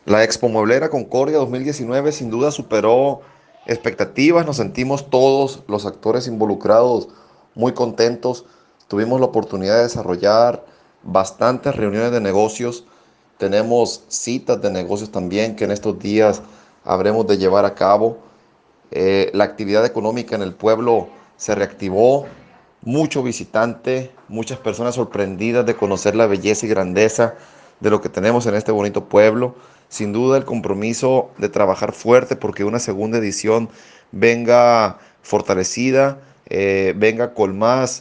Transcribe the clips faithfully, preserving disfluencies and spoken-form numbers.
La Expo Mueblera Concordia dos mil diecinueve sin duda superó expectativas, nos sentimos todos los actores involucrados muy contentos, tuvimos la oportunidad de desarrollar bastantes reuniones de negocios, tenemos citas de negocios también que en estos días habremos de llevar a cabo. Eh, la actividad económica en el pueblo se reactivó, mucho visitante, muchas personas sorprendidas de conocer la belleza y grandeza de lo que tenemos en este bonito pueblo. Sin duda el compromiso de trabajar fuerte porque una segunda edición venga fortalecida, eh, venga con más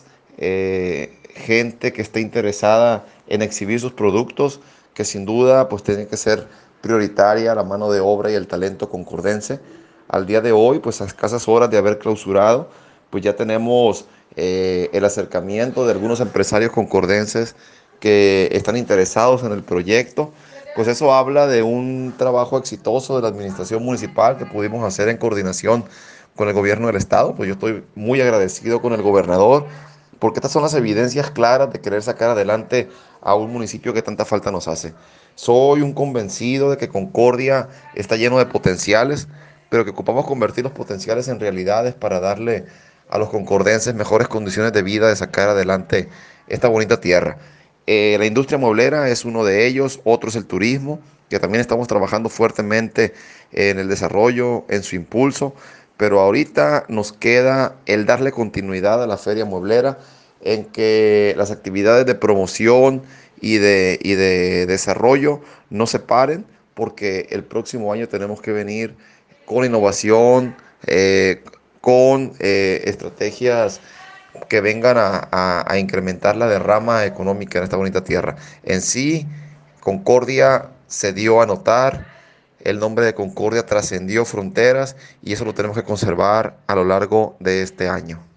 eh, gente que esté interesada en exhibir sus productos, que sin duda pues tiene que ser prioritaria la mano de obra y el talento concordense. Al día de hoy, pues a escasas horas de haber clausurado, pues ya tenemos eh, el acercamiento de algunos empresarios concordenses que están interesados en el proyecto. Pues eso habla de un trabajo exitoso de la administración municipal que pudimos hacer en coordinación con el gobierno del estado. Pues yo estoy muy agradecido con el gobernador porque estas son las evidencias claras de querer sacar adelante a un municipio que tanta falta nos hace. Soy un convencido de que Concordia está lleno de potenciales, pero que ocupamos convertir los potenciales en realidades para darle a los concordenses mejores condiciones de vida, de sacar adelante esta bonita tierra. Eh, la industria mueblera es uno de ellos, otro es el turismo, que también estamos trabajando fuertemente en el desarrollo, en su impulso, pero ahorita nos queda el darle continuidad a la feria mueblera, en que las actividades de promoción y de, y de desarrollo no se paren, porque el próximo año tenemos que venir con innovación, eh, con eh, estrategias que vengan a, a, a incrementar la derrama económica en esta bonita tierra. En sí, Concordia se dio a notar, el nombre de Concordia trascendió fronteras y eso lo tenemos que conservar a lo largo de este año.